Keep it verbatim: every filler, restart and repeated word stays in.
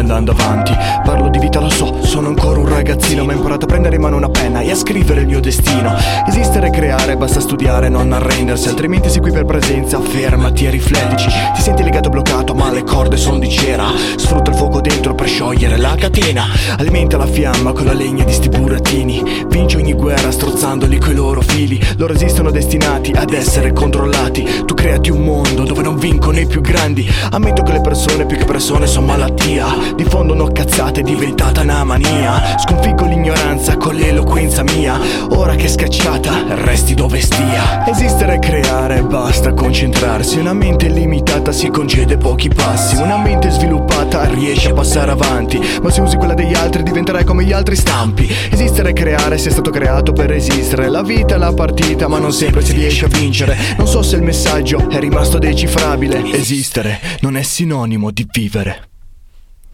andando avanti. Parlo di vita, lo so, sono ancora un ragazzino, ma ho imparato a prendere in mano una penna e a scrivere il mio destino. Esistere e creare, basta studiare, non arrendersi, altrimenti sei qui per presenza, fermati e riflettici. Ti senti legato, bloccato, ma le corde son di cera. Sfrutta il fuoco dentro per sciogliere la catena. Alimenta la fiamma con la legna di sti burattini. Vinci ogni guerra strozzandoli coi loro fili. Loro esistono destinati ad essere controllati. Tu creati un mondo dove non vincono i più grandi. Ammetto che le persone più che persone sono malattia. Diffondono cazzate, è diventata una mania. Sconfiggo l'ignoranza con l'eloquenza mia. Ora che è scacciata, resti dove stia. Esistere e creare, basta concentrarsi. Una mente limitata si concede pochi passi. Una mente sviluppata riesce a passare avanti, ma se usi quella degli altri diventerai come gli altri stampi. Esistere e creare, sei stato creato per resistere. La vita è la partita, ma non sempre si riesce a vincere. Non so se il messaggio è rimasto decifrabile. Esistere non è sinonimo di vivere.